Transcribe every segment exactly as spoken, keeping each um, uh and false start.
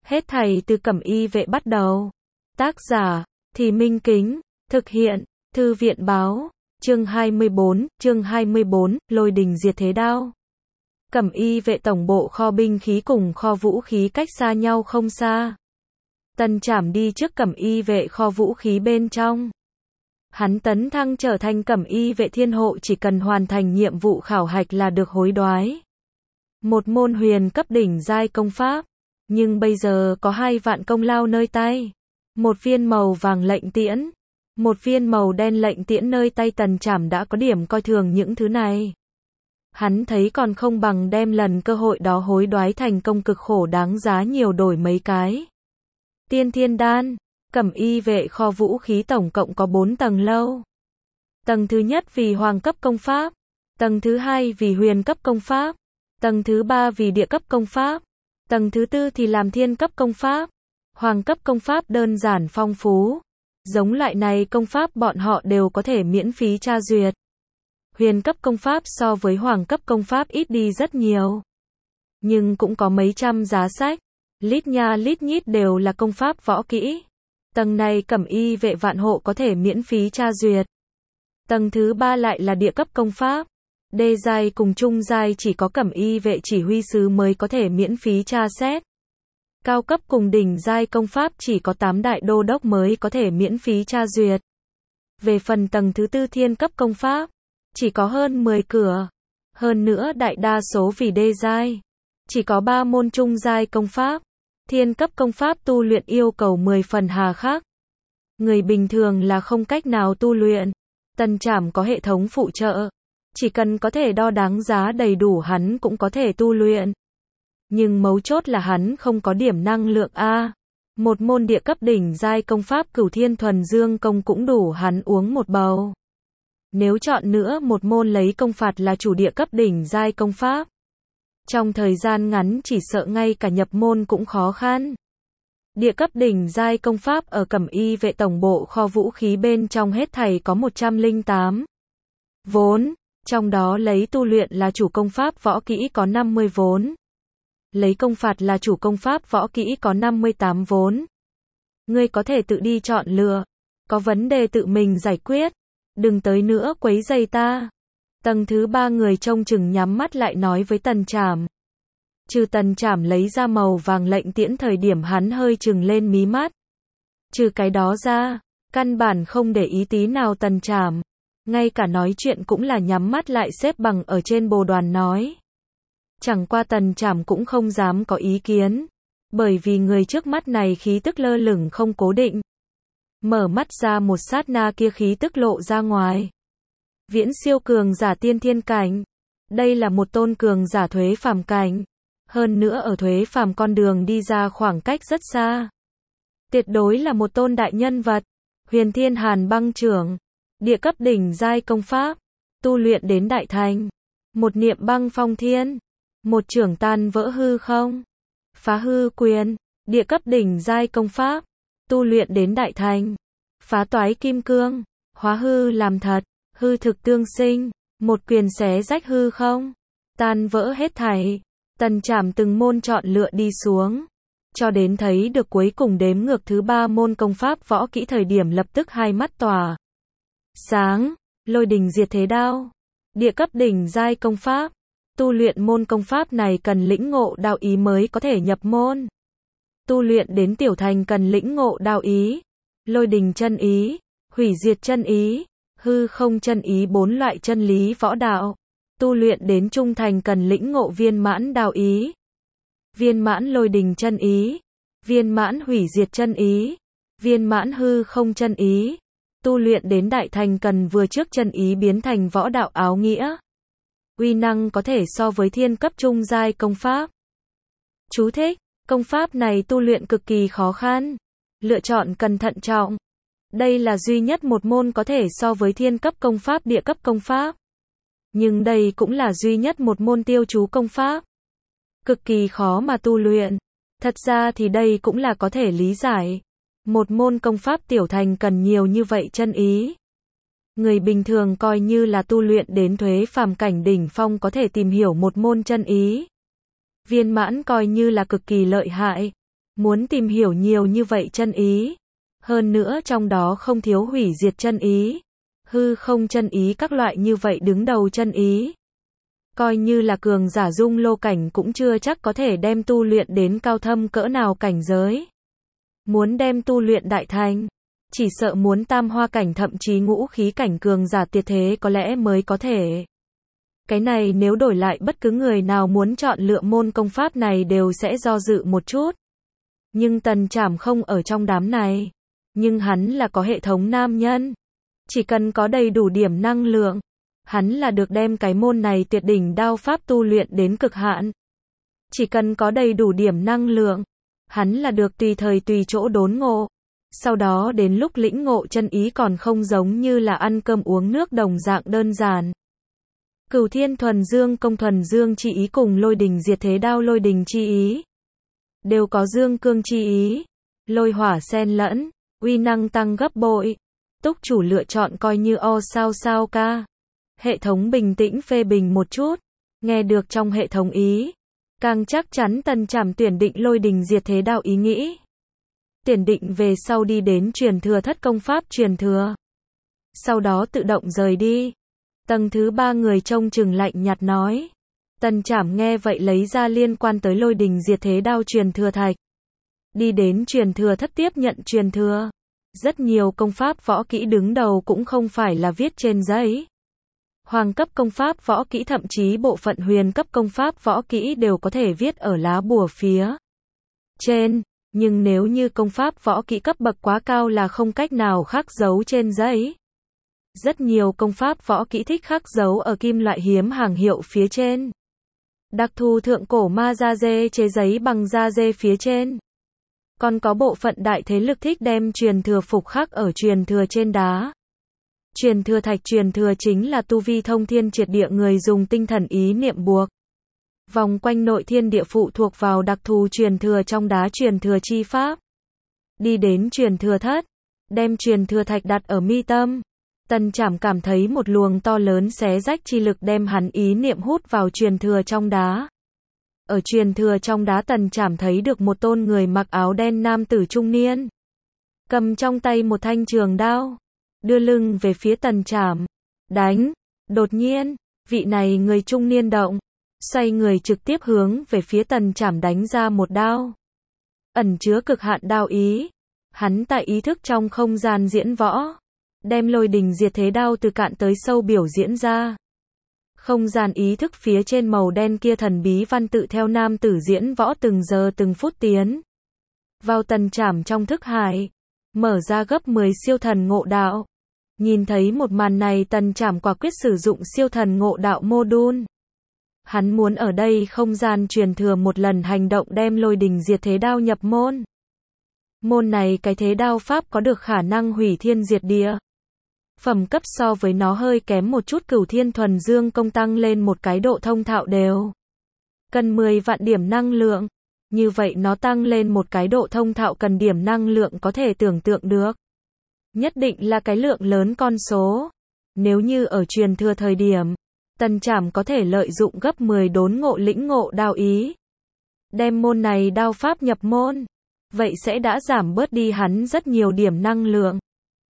Hết thảy từ Cẩm Y Vệ bắt đầu. Tác giả, Thì Minh Kính. Thực hiện, Thư viện báo. Chương hai mươi bốn, chương hai mươi bốn, Lôi đình diệt thế đao. Cẩm Y Vệ tổng bộ kho binh khí cùng kho vũ khí cách xa nhau không xa. Tần Trảm đi trước Cẩm Y Vệ kho vũ khí bên trong. Hắn tấn thăng trở thành Cẩm Y Vệ thiên hộ, chỉ cần hoàn thành nhiệm vụ khảo hạch là được hối đoái một môn huyền cấp đỉnh giai công pháp. Nhưng bây giờ có hai vạn công lao nơi tay. Một viên màu vàng lệnh tiễn, một viên màu đen lệnh tiễn nơi tay Tần Trảm đã có điểm coi thường những thứ này. Hắn thấy còn không bằng đem lần cơ hội đó hối đoái thành công cực khổ đáng giá nhiều đổi mấy cái. Tiên Thiên Đan. Cẩm Y Vệ kho vũ khí tổng cộng có bốn tầng lâu. Tầng thứ nhất vì hoàng cấp công pháp, tầng thứ hai vì huyền cấp công pháp, tầng thứ ba vì địa cấp công pháp, tầng thứ tư thì làm thiên cấp công pháp. Hoàng cấp công pháp đơn giản phong phú. Giống loại này công pháp bọn họ đều có thể miễn phí tra duyệt. Huyền cấp công pháp so với hoàng cấp công pháp ít đi rất nhiều. Nhưng cũng có mấy trăm giá sách. Lít nha lít nhít đều là công pháp võ kỹ. Tầng này Cẩm Y Vệ vạn hộ có thể miễn phí tra duyệt. Tầng thứ ba lại là địa cấp công pháp. Đê giai cùng trung giai chỉ có Cẩm Y Vệ chỉ huy sứ mới có thể miễn phí tra xét. Cao cấp cùng đỉnh giai công pháp chỉ có tám đại đô đốc mới có thể miễn phí tra duyệt. Về phần tầng thứ tư thiên cấp công pháp, chỉ có hơn mười cửa. Hơn nữa đại đa số vì đê giai, chỉ có ba môn trung giai công pháp. Thiên cấp công pháp tu luyện yêu cầu mười phần hà khắc. Người bình thường là không cách nào tu luyện. Tần Trảm có hệ thống phụ trợ. Chỉ cần có thể đo đáng giá đầy đủ hắn cũng có thể tu luyện. Nhưng mấu chốt là hắn không có điểm năng lượng A. Một môn địa cấp đỉnh giai công pháp Cửu Thiên Thuần Dương Công cũng đủ hắn uống một bầu. Nếu chọn nữa một môn lấy công phạt là chủ địa cấp đỉnh giai công pháp, trong thời gian ngắn chỉ sợ ngay cả nhập môn cũng khó khăn. Địa cấp đỉnh giai công pháp ở Cẩm Y Vệ tổng bộ kho vũ khí bên trong hết thảy có một trăm lẻ tám vốn, trong đó lấy tu luyện là chủ công pháp võ kỹ có năm mươi vốn. Lấy công phạt là chủ công pháp võ kỹ có năm mươi tám vốn. Ngươi có thể tự đi chọn lựa. Có vấn đề tự mình giải quyết. Đừng tới nữa quấy rầy ta. Tầng thứ ba người trông chừng nhắm mắt lại nói với Tần Trảm. Trừ Tần Trảm lấy ra màu vàng lệnh tiễn thời điểm hắn hơi chừng lên mí mắt. Trừ cái đó ra, căn bản không để ý tí nào Tần Trảm. Ngay cả nói chuyện cũng là nhắm mắt lại xếp bằng ở trên bồ đoàn nói. Chẳng qua Tần Trảm cũng không dám có ý kiến. Bởi vì người trước mắt này khí tức lơ lửng không cố định. Mở mắt ra một sát na kia khí tức lộ ra ngoài. Viễn siêu cường giả tiên thiên cảnh. Đây là một tôn cường giả thuế phàm cảnh. Hơn nữa ở thuế phàm con đường đi ra khoảng cách rất xa. Tuyệt đối là một tôn đại nhân vật. Huyền Thiên Hàn Băng Trưởng. Địa cấp đỉnh giai công pháp. Tu luyện đến đại thành. Một niệm băng phong thiên. Một trưởng tan vỡ hư không. Phá hư quyền. Địa cấp đỉnh giai công pháp. Tu luyện đến đại thành. Phá toái kim cương. Hóa hư làm thật. Hư thực tương sinh. Một quyền xé rách hư không. Tan vỡ hết thảy. Tần Trảm từng môn chọn lựa đi xuống. Cho đến thấy được cuối cùng đếm ngược thứ ba môn công pháp võ kỹ thời điểm lập tức hai mắt tỏa sáng. Lôi đình diệt thế đao. Địa cấp đỉnh giai công pháp. Tu luyện môn công pháp này cần lĩnh ngộ đạo ý mới có thể nhập môn. Tu luyện đến tiểu thành cần lĩnh ngộ đạo ý, lôi đình chân ý, hủy diệt chân ý, hư không chân ý, bốn loại chân lý võ đạo. Tu luyện đến trung thành cần lĩnh ngộ viên mãn đạo ý, viên mãn lôi đình chân ý, viên mãn hủy diệt chân ý, viên mãn hư không chân ý. Tu luyện đến đại thành cần vừa trước chân ý biến thành võ đạo áo nghĩa. Uy năng có thể so với thiên cấp trung giai công pháp. Chú thích: công pháp này tu luyện cực kỳ khó khăn. Lựa chọn cần thận trọng. Đây là duy nhất một môn có thể so với thiên cấp công pháp địa cấp công pháp. Nhưng đây cũng là duy nhất một môn tiêu chú công pháp. Cực kỳ khó mà tu luyện. Thật ra thì đây cũng là có thể lý giải. Một môn công pháp tiểu thành cần nhiều như vậy chân ý. Người bình thường coi như là tu luyện đến thuế phàm cảnh đỉnh phong có thể tìm hiểu một môn chân ý. Viên mãn coi như là cực kỳ lợi hại. Muốn tìm hiểu nhiều như vậy chân ý. Hơn nữa trong đó không thiếu hủy diệt chân ý, hư không chân ý các loại như vậy đứng đầu chân ý. Coi như là cường giả dung lô cảnh cũng chưa chắc có thể đem tu luyện đến cao thâm cỡ nào cảnh giới. Muốn đem tu luyện đại thành, chỉ sợ muốn tam hoa cảnh thậm chí ngũ khí cảnh cường giả tuyệt thế có lẽ mới có thể. Cái này nếu đổi lại bất cứ người nào muốn chọn lựa môn công pháp này đều sẽ do dự một chút. Nhưng Tần Trảm không ở trong đám này. Nhưng hắn là có hệ thống nam nhân. Chỉ cần có đầy đủ điểm năng lượng, hắn là được đem cái môn này tuyệt đỉnh đao pháp tu luyện đến cực hạn. Chỉ cần có đầy đủ điểm năng lượng, hắn là được tùy thời tùy chỗ đốn ngộ. Sau đó đến lúc lĩnh ngộ chân ý còn không giống như là ăn cơm uống nước đồng dạng đơn giản. Cửu Thiên Thuần Dương Công Thuần Dương chi ý cùng Lôi Đình Diệt Thế Đao Lôi Đình chi ý đều có dương cương chi ý, lôi hỏa xen lẫn, uy năng tăng gấp bội. Túc chủ lựa chọn coi như o sao sao ca. Hệ thống bình tĩnh phê bình một chút, nghe được trong hệ thống ý, càng chắc chắn Tần Trảm tuyển định Lôi Đình Diệt Thế Đao ý nghĩ. Tuyển định về sau đi đến truyền thừa thất công pháp truyền thừa. Sau đó tự động rời đi. Tầng thứ ba người trông chừng lạnh nhạt nói. Tần Trảm nghe vậy lấy ra liên quan tới Lôi Đình Diệt Thế Đao truyền thừa thạch. Đi đến truyền thừa thất tiếp nhận truyền thừa. Rất nhiều công pháp võ kỹ đứng đầu cũng không phải là viết trên giấy. Hoàng cấp công pháp võ kỹ thậm chí bộ phận huyền cấp công pháp võ kỹ đều có thể viết ở lá bùa phía trên. Nhưng nếu như công pháp võ kỹ cấp bậc quá cao là không cách nào khắc dấu trên giấy. Rất nhiều công pháp võ kỹ thích khắc dấu ở kim loại hiếm hàng hiệu phía trên. Đặc thù thượng cổ ma da dê chế giấy bằng da dê phía trên. Còn có bộ phận đại thế lực thích đem truyền thừa phục khắc ở truyền thừa trên đá. Truyền thừa thạch truyền thừa chính là tu vi thông thiên triệt địa người dùng tinh thần ý niệm buộc. Vòng quanh nội thiên địa phụ thuộc vào đặc thù truyền thừa trong đá truyền thừa chi pháp. Đi đến truyền thừa thất, đem truyền thừa thạch đặt ở mi tâm. Tần Trảm cảm thấy một luồng to lớn xé rách chi lực đem hắn ý niệm hút vào truyền thừa trong đá. Ở truyền thừa trong đá Tần Trảm thấy được một tôn người mặc áo đen nam tử trung niên. Cầm trong tay một thanh trường đao. Đưa lưng về phía Tần Trảm. Đánh. Đột nhiên, vị này người trung niên động. Xoay người trực tiếp hướng về phía Tần Trảm đánh ra một đao. Ẩn chứa cực hạn đao ý. Hắn tại ý thức trong không gian diễn võ. Đem Lôi Đình Diệt Thế Đao từ cạn tới sâu biểu diễn ra. Không gian ý thức phía trên màu đen kia thần bí văn tự theo nam tử diễn võ từng giờ từng phút tiến vào Tần Trảm trong thức hải, mở ra gấp mười siêu thần ngộ đạo. Nhìn thấy một màn này Tần Trảm quả quyết sử dụng siêu thần ngộ đạo module. Hắn muốn ở đây không gian truyền thừa một lần hành động đem Lôi Đình Diệt Thế Đao nhập môn. Môn này cái thế đao pháp có được khả năng hủy thiên diệt địa. Phẩm cấp so với nó hơi kém một chút Cửu Thiên Thuần Dương Công tăng lên một cái độ thông thạo đều. Cần mười vạn điểm năng lượng. Như vậy nó tăng lên một cái độ thông thạo cần điểm năng lượng có thể tưởng tượng được. Nhất định là cái lượng lớn con số. Nếu như ở truyền thừa thời điểm, Tần Trảm có thể lợi dụng gấp mười đốn ngộ lĩnh ngộ đao ý. Đem môn này đao pháp nhập môn. Vậy sẽ đã giảm bớt đi hắn rất nhiều điểm năng lượng.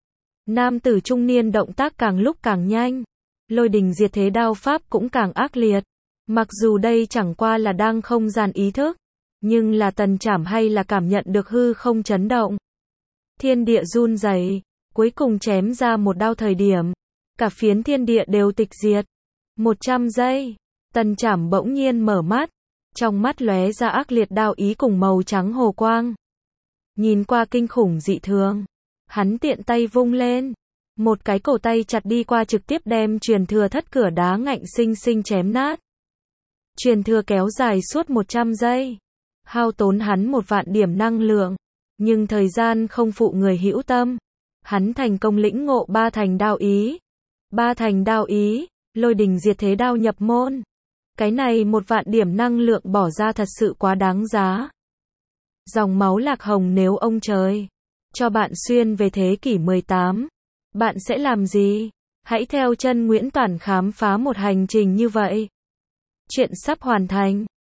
Nam tử trung niên động tác càng lúc càng nhanh. Lôi Đình Diệt Thế Đao pháp cũng càng ác liệt. Mặc dù đây chẳng qua là đang không gian ý thức. Nhưng là Tần Trảm hay là cảm nhận được hư không chấn động. Thiên địa run rẩy. Cuối cùng chém ra một đao thời điểm. Cả phiến thiên địa đều tịch diệt. một trăm giây. Tần Trảm bỗng nhiên mở mắt. Trong mắt lóe ra ác liệt đao ý cùng màu trắng hồ quang. Nhìn qua kinh khủng dị thường. Hắn tiện tay vung lên. Một cái cổ tay chặt đi qua trực tiếp đem truyền thừa thất cửa đá ngạnh sinh sinh chém nát. Truyền thừa kéo dài suốt một trăm giây. Hao tốn hắn một vạn điểm năng lượng. Nhưng thời gian không phụ người hữu tâm. Hắn thành công lĩnh ngộ ba thành đao ý. Ba thành đao ý, Lôi Đình Diệt Thế Đao nhập môn. Cái này một vạn điểm năng lượng bỏ ra thật sự quá đáng giá. Dòng máu lạc hồng nếu ông trời cho bạn xuyên về thế kỷ mười tám, bạn sẽ làm gì? Hãy theo chân Nguyễn Toản khám phá một hành trình như vậy. Chuyện sắp hoàn thành.